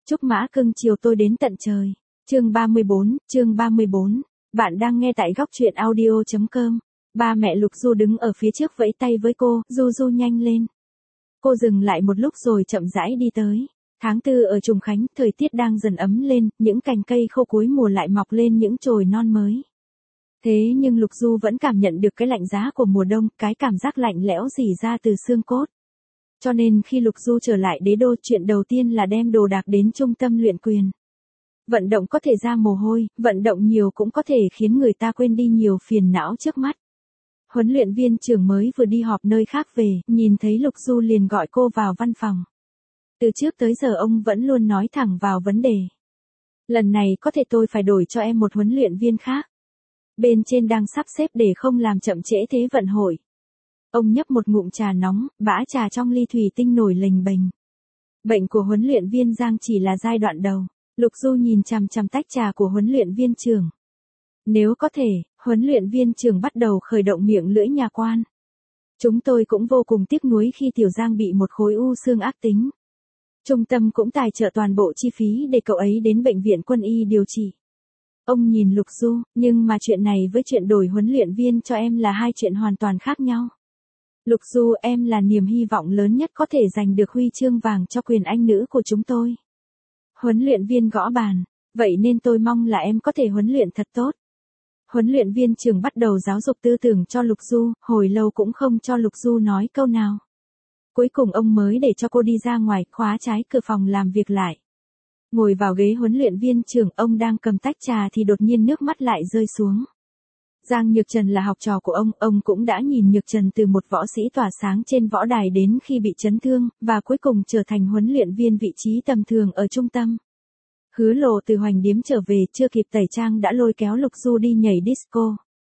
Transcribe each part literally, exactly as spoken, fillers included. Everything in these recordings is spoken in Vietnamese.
Chúc mã cưng chiều tôi đến tận trời. Chương ba mươi bốn, chương ba mươi bốn. Bạn đang nghe tại góc truyện audio chấm com. Ba mẹ Lục Du đứng ở phía trước vẫy tay với cô, Du Du nhanh lên. Cô dừng lại một lúc rồi chậm rãi đi tới. Tháng tư ở Trùng Khánh, thời tiết đang dần ấm lên, những cành cây khô cuối mùa lại mọc lên những chồi non mới. Thế nhưng Lục Du vẫn cảm nhận được cái lạnh giá của mùa đông, cái cảm giác lạnh lẽo rỉ ra từ xương cốt. Cho nên khi Lục Du trở lại đế đô, chuyện đầu tiên là đem đồ đạc đến trung tâm luyện quyền. Vận động có thể ra mồ hôi, vận động nhiều cũng có thể khiến người ta quên đi nhiều phiền não trước mắt. Huấn luyện viên trưởng mới vừa đi họp nơi khác về, nhìn thấy Lục Du liền gọi cô vào văn phòng. Từ trước tới giờ ông vẫn luôn nói thẳng vào vấn đề. Lần này có thể tôi phải đổi cho em một huấn luyện viên khác. Bên trên đang sắp xếp để không làm chậm trễ thế vận hội. Ông nhấp một ngụm trà nóng, bã trà trong ly thủy tinh nổi lềnh bềnh. Bệnh của huấn luyện viên Giang chỉ là giai đoạn đầu. Lục Du nhìn chằm chằm tách trà của huấn luyện viên trưởng. Nếu có thể, huấn luyện viên trưởng bắt đầu khởi động miệng lưỡi nhà quan. Chúng tôi cũng vô cùng tiếc nuối khi Tiểu Giang bị một khối u xương ác tính. Trung tâm cũng tài trợ toàn bộ chi phí để cậu ấy đến bệnh viện quân y điều trị. Ông nhìn Lục Du, nhưng mà chuyện này với chuyện đổi huấn luyện viên cho em là hai chuyện hoàn toàn khác nhau. Lục Du, em là niềm hy vọng lớn nhất có thể giành được huy chương vàng cho quyền Anh nữ của chúng tôi. Huấn luyện viên gõ bàn, vậy nên tôi mong là em có thể huấn luyện thật tốt. Huấn luyện viên trưởng bắt đầu giáo dục tư tưởng cho Lục Du, hồi lâu cũng không cho Lục Du nói câu nào. Cuối cùng ông mới để cho cô đi ra ngoài, khóa trái cửa phòng làm việc lại. Ngồi vào ghế huấn luyện viên trưởng, ông đang cầm tách trà thì đột nhiên nước mắt lại rơi xuống. Giang Nhược Trần là học trò của ông, ông cũng đã nhìn Nhược Trần từ một võ sĩ tỏa sáng trên võ đài đến khi bị chấn thương, và cuối cùng trở thành huấn luyện viên vị trí tầm thường ở trung tâm. Hứa Lộ từ Hoành Điếm trở về, chưa kịp tẩy trang đã lôi kéo Lục Du đi nhảy disco.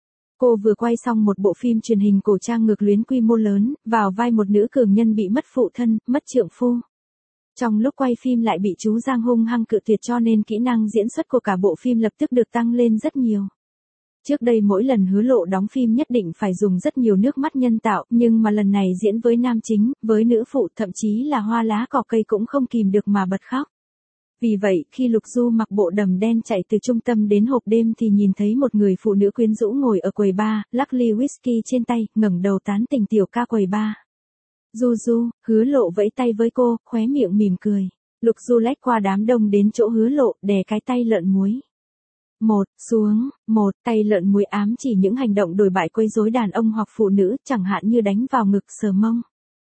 Cô vừa quay xong một bộ phim truyền hình cổ trang ngược luyến quy mô lớn, vào vai một nữ cường nhân bị mất phụ thân, mất trượng phu. Trong lúc quay phim lại bị chú Giang hung hăng cự tuyệt, cho nên kỹ năng diễn xuất của cả bộ phim lập tức được tăng lên rất nhiều. Trước đây mỗi lần Hứa Lộ đóng phim nhất định phải dùng rất nhiều nước mắt nhân tạo, nhưng mà lần này diễn với nam chính, với nữ phụ, thậm chí là hoa lá cỏ cây cũng không kìm được mà bật khóc. Vì vậy, khi Lục Du mặc bộ đầm đen chạy từ trung tâm đến hộp đêm thì nhìn thấy một người phụ nữ quyến rũ ngồi ở quầy bar, lắc ly whisky trên tay, ngẩng đầu tán tỉnh tiểu ca quầy bar. Du Du, Hứa Lộ vẫy tay với cô, khóe miệng mỉm cười. Lục Du lách qua đám đông đến chỗ Hứa Lộ, đè cái tay lợn muối. Một, xuống, một, tay lợn muối ám chỉ những hành động đồi bại quấy rối đàn ông hoặc phụ nữ, chẳng hạn như đánh vào ngực, sờ mông.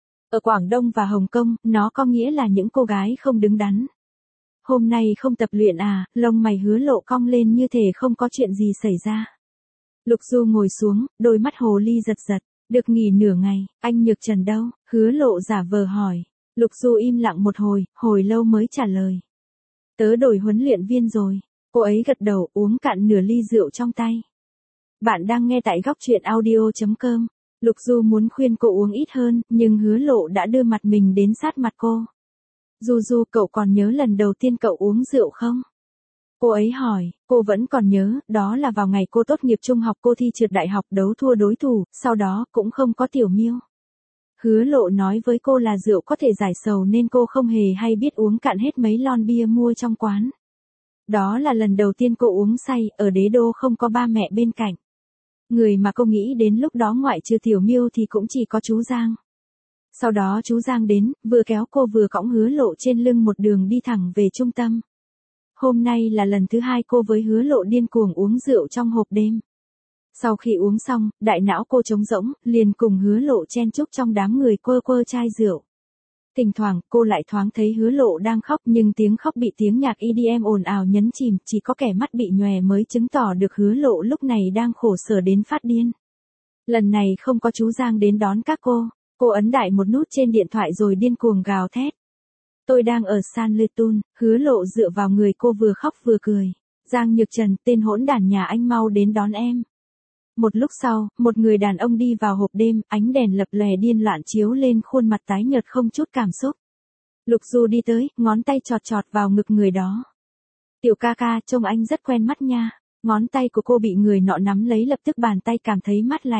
Ở Quảng Đông và Hồng Kông, nó có nghĩa là những cô gái không đứng đắn. Hôm nay không tập luyện à, lông mày Hứa Lộ cong lên như thể không có chuyện gì xảy ra. Lục Du ngồi xuống, đôi mắt hồ ly giật giật, được nghỉ nửa ngày, anh Nhược Trần đâu? Hứa Lộ giả vờ hỏi. Lục Du im lặng một hồi, hồi lâu mới trả lời. Tớ đổi huấn luyện viên rồi. Cô ấy gật đầu, uống cạn nửa ly rượu trong tay. Bạn đang nghe tại góc truyện audio chấm com. Lục Du muốn khuyên cô uống ít hơn, nhưng Hứa Lộ đã đưa mặt mình đến sát mặt cô. Du Du, cậu còn nhớ lần đầu tiên cậu uống rượu không? Cô ấy hỏi, cô vẫn còn nhớ, đó là vào ngày cô tốt nghiệp trung học, cô thi trượt đại học, đấu thua đối thủ, sau đó cũng không có tiểu miêu. Hứa Lộ nói với cô là rượu có thể giải sầu nên cô không hề hay biết uống cạn hết mấy lon bia mua trong quán. Đó là lần đầu tiên cô uống say, ở đế đô không có ba mẹ bên cạnh. Người mà cô nghĩ đến lúc đó ngoại trừ tiểu miêu thì cũng chỉ có chú Giang. Sau đó chú Giang đến, vừa kéo cô vừa cõng Hứa Lộ trên lưng một đường đi thẳng về trung tâm. Hôm nay là lần thứ hai cô với Hứa Lộ điên cuồng uống rượu trong hộp đêm. Sau khi uống xong, đại não cô trống rỗng, liền cùng Hứa Lộ chen chúc trong đám người quơ quơ chai rượu. Thỉnh thoảng, cô lại thoáng thấy Hứa Lộ đang khóc, nhưng tiếng khóc bị tiếng nhạc e đê em ồn ào nhấn chìm, chỉ có kẻ mắt bị nhòe mới chứng tỏ được Hứa Lộ lúc này đang khổ sở đến phát điên. Lần này không có chú Giang đến đón các cô, cô ấn đại một nút trên điện thoại rồi điên cuồng gào thét. Tôi đang ở San Lutun. Hứa Lộ dựa vào người cô vừa khóc vừa cười. Giang Nhược Trần, tên hỗn đản nhà anh mau đến đón em. Một lúc sau, một người đàn ông đi vào hộp đêm, ánh đèn lập lòe điên loạn chiếu lên khuôn mặt tái nhợt không chút cảm xúc. Lục Du đi tới, ngón tay chọt chọt vào ngực người đó. Tiểu ca ca, trông anh rất quen mắt nha. Ngón tay của cô bị người nọ nắm lấy, lập tức bàn tay cảm thấy mát lạnh.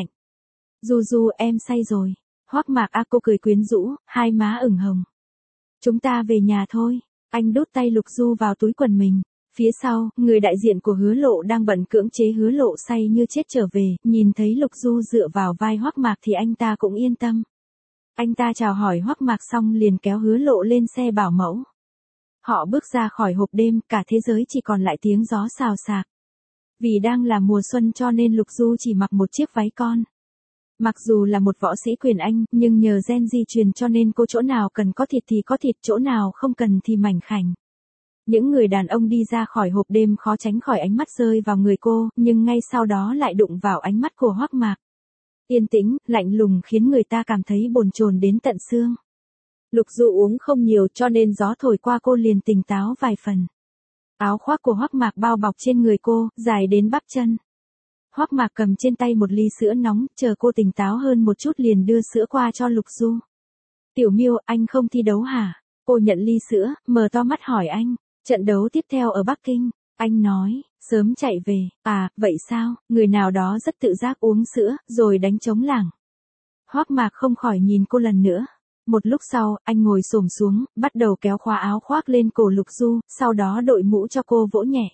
Du Du, em say rồi. Hoắc Mạc A, cô cười quyến rũ, hai má ửng hồng. Chúng ta về nhà thôi. Anh đút tay Lục Du vào túi quần mình. Phía sau, người đại diện của Hứa Lộ đang bận cưỡng chế Hứa Lộ say như chết trở về, nhìn thấy Lục Du dựa vào vai Hoắc Mạc thì anh ta cũng yên tâm. Anh ta chào hỏi Hoắc Mạc xong liền kéo Hứa Lộ lên xe bảo mẫu. Họ bước ra khỏi hộp đêm, cả thế giới chỉ còn lại tiếng gió xào xạc. Vì đang là mùa xuân cho nên Lục Du chỉ mặc một chiếc váy con. Mặc dù là một võ sĩ quyền Anh, nhưng nhờ gen di truyền cho nên cô chỗ nào cần có thịt thì có thịt, chỗ nào không cần thì mảnh khảnh. Những người đàn ông đi ra khỏi hộp đêm khó tránh khỏi ánh mắt rơi vào người cô, nhưng ngay sau đó lại đụng vào ánh mắt của Hoắc Mạc. Yên tĩnh, lạnh lùng khiến người ta cảm thấy bồn chồn đến tận xương. Lục Du uống không nhiều cho nên gió thổi qua cô liền tỉnh táo vài phần. Áo khoác của Hoắc Mạc bao bọc trên người cô, dài đến bắp chân. Hoắc Mạc cầm trên tay một ly sữa nóng, chờ cô tỉnh táo hơn một chút liền đưa sữa qua cho Lục Du. Tiểu Miêu, anh không thi đấu hả? Cô nhận ly sữa, mở to mắt hỏi anh. Trận đấu tiếp theo ở Bắc Kinh. Anh nói, sớm chạy về. À, vậy sao? Người nào đó rất tự giác uống sữa, rồi đánh trống lảng. Hoắc Mạc không khỏi nhìn cô lần nữa. Một lúc sau, anh ngồi xổm xuống, bắt đầu kéo khóa áo khoác lên cổ Lục Du, sau đó đội mũ cho cô vỗ nhẹ.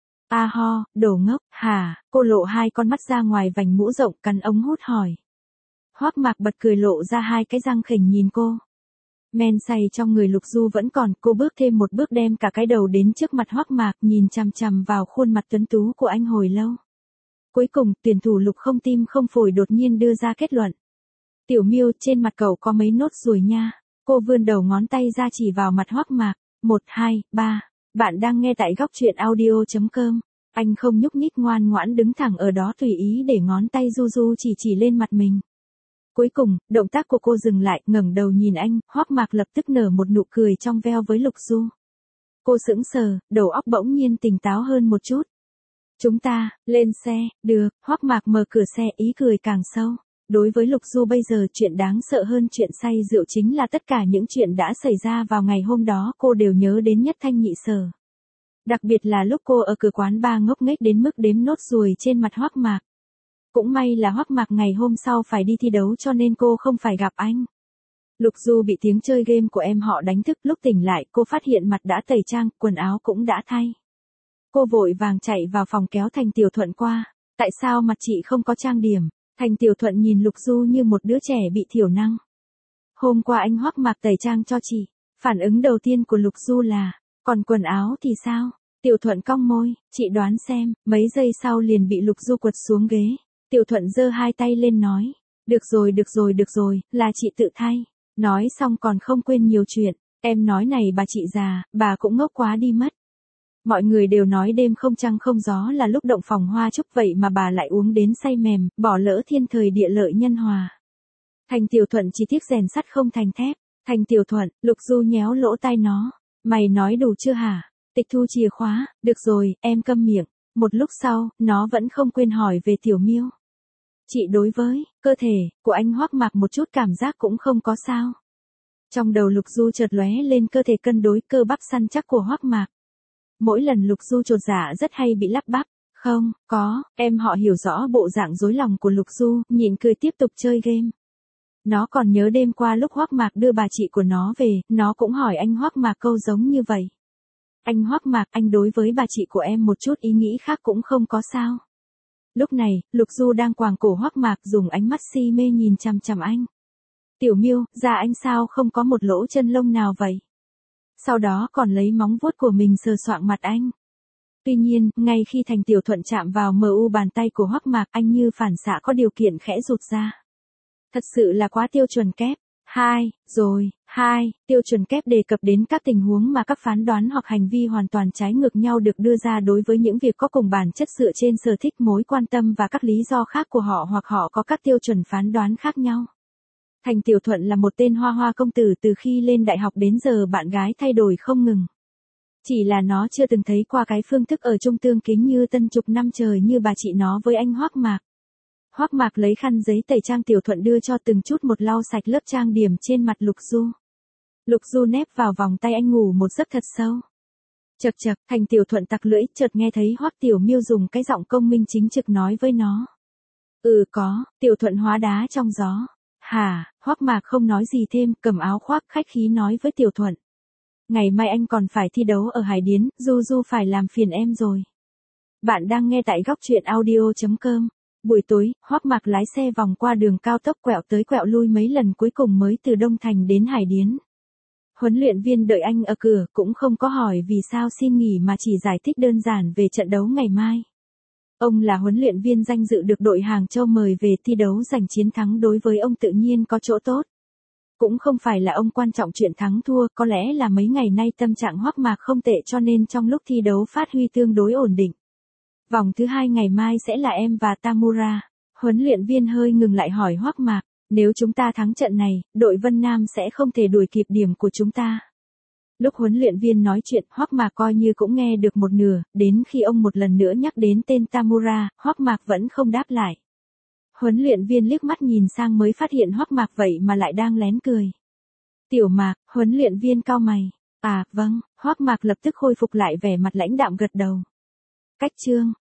A ho, đồ ngốc, hả? Cô lộ hai con mắt ra ngoài vành mũ rộng, cắn ống hút hỏi. Hoắc Mạc bật cười lộ ra hai cái răng khểnh nhìn cô. Men say trong người Lục Du vẫn còn, cô bước thêm một bước đem cả cái đầu đến trước mặt Hoắc Mạc, nhìn chằm chằm vào khuôn mặt tuấn tú của anh hồi lâu. Cuối cùng, tuyển thủ Lục không tim không phổi đột nhiên đưa ra kết luận. Tiểu Miêu, trên mặt cậu có mấy nốt ruồi nha. Cô vươn đầu ngón tay ra chỉ vào mặt Hoắc Mạc. Một, hai, ba. Bạn đang nghe tại góc truyện audio chấm com. Anh không nhúc nhích ngoan ngoãn đứng thẳng ở đó tùy ý để ngón tay du du chỉ chỉ lên mặt mình. Cuối cùng, động tác của cô dừng lại, ngẩng đầu nhìn anh, Hoắc Mạc lập tức nở một nụ cười trong veo với Lục Du. Cô sững sờ, đầu óc bỗng nhiên tỉnh táo hơn một chút. Chúng ta, lên xe, được, Hoắc Mạc mở cửa xe, ý cười càng sâu. Đối với Lục Du bây giờ chuyện đáng sợ hơn chuyện say rượu chính là tất cả những chuyện đã xảy ra vào ngày hôm đó cô đều nhớ đến nhất thanh nhị sở. Đặc biệt là lúc cô ở cửa quán bar ngốc nghếch đến mức đếm nốt ruồi trên mặt Hoắc Mạc. Cũng may là Hoắc Mạc ngày hôm sau phải đi thi đấu cho nên cô không phải gặp anh. Lục Du bị tiếng chơi game của em họ đánh thức, lúc tỉnh lại cô phát hiện mặt đã tẩy trang, quần áo cũng đã thay. Cô vội vàng chạy vào phòng kéo Thành Tiểu Thuận qua. Tại sao mặt chị không có trang điểm? Thành Tiểu Thuận nhìn Lục Du như một đứa trẻ bị thiểu năng. Hôm qua anh Hoắc Mạc tẩy trang cho chị. Phản ứng đầu tiên của Lục Du là, còn quần áo thì sao? Tiểu Thuận cong môi, chị đoán xem, mấy giây sau liền bị Lục Du quật xuống ghế. Tiểu Thuận giơ hai tay lên nói, được rồi được rồi được rồi, là chị tự thay. Nói xong còn không quên nhiều chuyện, em nói này bà chị già, bà cũng ngốc quá đi mất. Mọi người đều nói đêm không trăng không gió là lúc động phòng hoa chúc, vậy mà bà lại uống đến say mềm, bỏ lỡ thiên thời địa lợi nhân hòa. Thành Tiểu Thuận chỉ tiếc rèn sắt không thành thép. Thành Tiểu Thuận, Lục Du nhéo lỗ tai nó. Mày nói đủ chưa hả? Tịch thu chìa khóa, được rồi, em câm miệng. Một lúc sau, nó vẫn không quên hỏi về Tiểu Miêu. Chị đối với cơ thể của anh Hoắc Mạc một chút cảm giác cũng không có sao. Trong đầu Lục Du chợt lóe lên cơ thể cân đối cơ bắp săn chắc của Hoắc Mạc. Mỗi lần Lục Du chột dạ rất hay bị lắp bắp. Không, có, em họ hiểu rõ bộ dạng rối lòng của Lục Du, nhịn cười tiếp tục chơi game. Nó còn nhớ đêm qua lúc Hoắc Mạc đưa bà chị của nó về, nó cũng hỏi anh Hoắc Mạc câu giống như vậy. Anh Hoắc Mạc, anh đối với bà chị của em một chút ý nghĩ khác cũng không có sao. Lúc này, Lục Du đang quàng cổ Hoắc Mạc dùng ánh mắt si mê nhìn chằm chằm anh. Tiểu Miêu, da anh sao không có một lỗ chân lông nào vậy? Sau đó còn lấy móng vuốt của mình sờ soạng mặt anh. Tuy nhiên, ngay khi Thành Tiểu Thuận chạm vào mờ u bàn tay của Hoắc Mạc, anh như phản xạ có điều kiện khẽ rụt ra. Thật sự là quá tiêu chuẩn kép. Hai, rồi, hai, tiêu chuẩn kép đề cập đến các tình huống mà các phán đoán hoặc hành vi hoàn toàn trái ngược nhau được đưa ra đối với những việc có cùng bản chất dựa trên sở thích, mối quan tâm và các lý do khác của họ, hoặc họ có các tiêu chuẩn phán đoán khác nhau. Thành Tiểu Thuận là một tên hoa hoa công tử, từ khi lên đại học đến giờ bạn gái thay đổi không ngừng. Chỉ là nó chưa từng thấy qua cái phương thức ở chung tương kính như tân chục năm trời như bà chị nó với anh Hoắc Mạc. Hoắc Mạc lấy khăn giấy tẩy trang Tiểu Thuận đưa cho từng chút một lau sạch lớp trang điểm trên mặt Lục Du. Lục Du nép vào vòng tay anh ngủ một giấc thật sâu. Chậc chậc, Thành Tiểu Thuận tặc lưỡi, chợt nghe thấy Hoắc Tiểu Miêu dùng cái giọng công minh chính trực nói với nó. Ừ có, Tiểu Thuận hóa đá trong gió. Hả? Hoắc Mạc không nói gì thêm, cầm áo khoác khách khí nói với Tiểu Thuận. Ngày mai anh còn phải thi đấu ở Hải Điến, Du Du phải làm phiền em rồi. Bạn đang nghe tại góc truyện audio chấm com. Buổi tối, Hoắc Mạc lái xe vòng qua đường cao tốc quẹo tới quẹo lui mấy lần cuối cùng mới từ Đông Thành đến Hải Điến. Huấn luyện viên đợi anh ở cửa cũng không có hỏi vì sao xin nghỉ mà chỉ giải thích đơn giản về trận đấu ngày mai. Ông là huấn luyện viên danh dự được đội Hàng Châu mời về thi đấu giành chiến thắng đối với ông tự nhiên có chỗ tốt. Cũng không phải là ông quan trọng chuyện thắng thua, có lẽ là mấy ngày nay tâm trạng Hoắc Mạc không tệ cho nên trong lúc thi đấu phát huy tương đối ổn định. Vòng thứ hai ngày mai sẽ là em và Tamura. Huấn luyện viên hơi ngừng lại hỏi Hoắc Mạc, nếu chúng ta thắng trận này, đội Vân Nam sẽ không thể đuổi kịp điểm của chúng ta. Lúc huấn luyện viên nói chuyện, Hoắc Mạc coi như cũng nghe được một nửa, đến khi ông một lần nữa nhắc đến tên Tamura, Hoắc Mạc vẫn không đáp lại. Huấn luyện viên liếc mắt nhìn sang mới phát hiện Hoắc Mạc vậy mà lại đang lén cười. Tiểu Mạc, huấn luyện viên cau mày. À, vâng, Hoắc Mạc lập tức khôi phục lại vẻ mặt lãnh đạm gật đầu. Cách chương